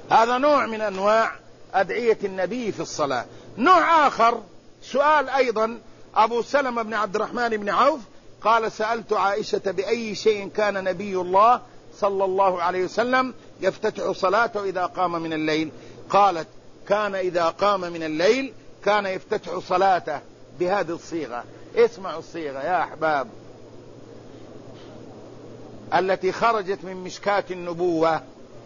هذا نوع من أنواع أدعية النبي في الصلاة. نوع آخر سؤال أيضا أبو سلمة بن عبد الرحمن بن عوف قال: سألت عائشة بأي شيء كان نبي الله صلى الله عليه وسلم يفتتح صلاته إذا قام من الليل؟ قالت: كان إذا قام من الليل كان يفتتح صلاته بهذه الصيغة. اسمعوا الصيغة يا أحباب التي خرجت من مشكاة النبوة: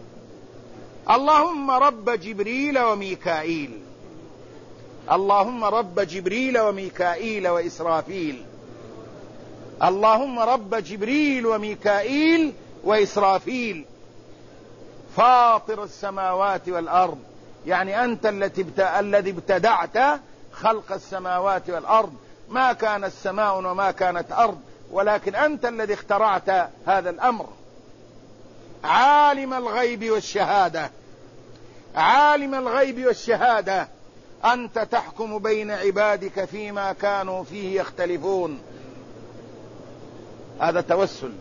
اللهم رب جبريل وميكائيل، اللهم رب جبريل وميكائيل وإسرافيل، اللهم رب جبريل وميكائيل وإسرافيل، فاطر السماوات والأرض، يعني أنت الذي ابتدعت خلق السماوات والأرض، ما كانت السماء وما كانت أرض، ولكن أنت الذي اخترعت هذا الأمر. عالم الغيب والشهادة، عالم الغيب والشهادة، أنت تحكم بين عبادك فيما كانوا فيه يختلفون. هذا توسل،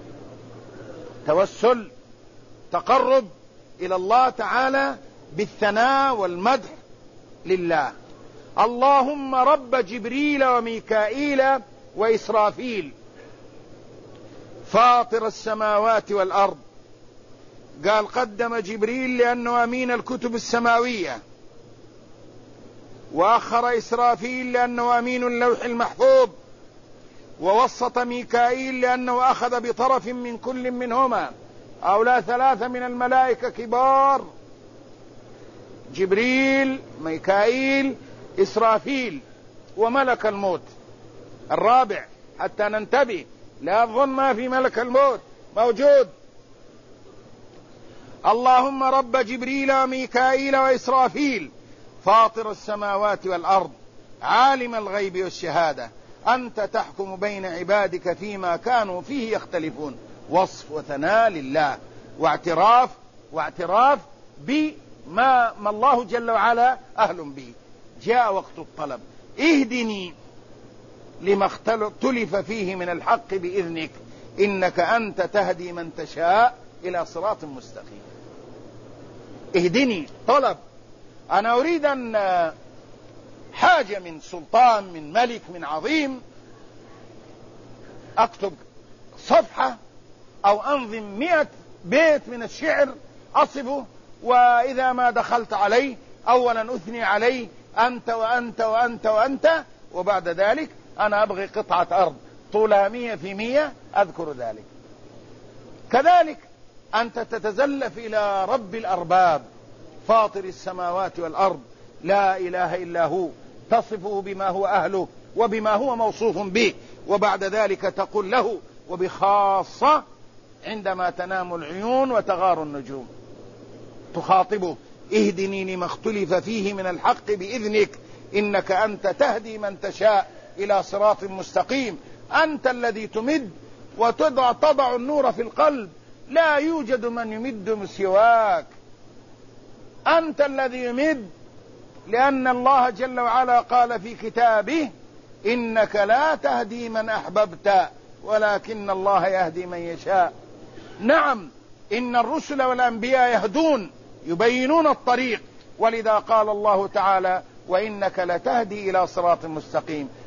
توسل تقرب إلى الله تعالى بالثناء والمدح لله. اللهم رب جبريل وميكائيل وإسرافيل، فاطر السماوات والأرض. قال قدم جبريل لأنه أمين الكتب السماوية، وأخر إسرافيل لأنه أمين اللوح المحفوظ، ووسط ميكائيل لأنه أخذ بطرف من كل منهما. هؤلاء ثلاثة من الملائكة كبار: جبريل، ميكائيل، إسرافيل، وملك الموت الرابع، حتى ننتبه لا أظن ما في ملك الموت موجود. اللهم رب جبريل وميكائيل وإسرافيل، فاطر السماوات والأرض، عالم الغيب والشهادة، أنت تحكم بين عبادك فيما كانوا فيه يختلفون. وصف وثناء لله، واعتراف بما الله جل وعلا أهل به. جاء وقت الطلب: اهدني لما اختلف فيه من الحق بإذنك إنك أنت تهدي من تشاء إلى صراط مستقيم. اهدني طلب، أنا أريد أن حاجة من سلطان، من ملك، من عظيم، أكتب صفحة أو أنظم 100 بيت من الشعر أصفه، وإذا ما دخلت عليه أولا أثني عليه أنت وأنت وأنت وأنت، وبعد ذلك أنا أبغي قطعة أرض طولها 100 في 100 أذكر ذلك. كذلك أنت تتزلف إلى رب الأرباب، فاطر السماوات والأرض، لا إله إلا هو، تصفه بما هو أهله وبما هو موصوف به، وبعد ذلك تقول له وبخاصة عندما تنام العيون وتغار النجوم تخاطبه: اهدني لما اختلف فيه من الحق بإذنك إنك أنت تهدي من تشاء إلى صراط مستقيم. أنت الذي تمد وتضع النور في القلب، لا يوجد من يمد سواك. أنت الذي يمد، لأن الله جل وعلا قال في كتابه: إنك لا تهدي من أحببت ولكن الله يهدي من يشاء. نعم، إن الرسل والأنبياء يهدون، يبينون الطريق، ولذا قال الله تعالى: وإنك لتهدي إلى صراط مستقيم.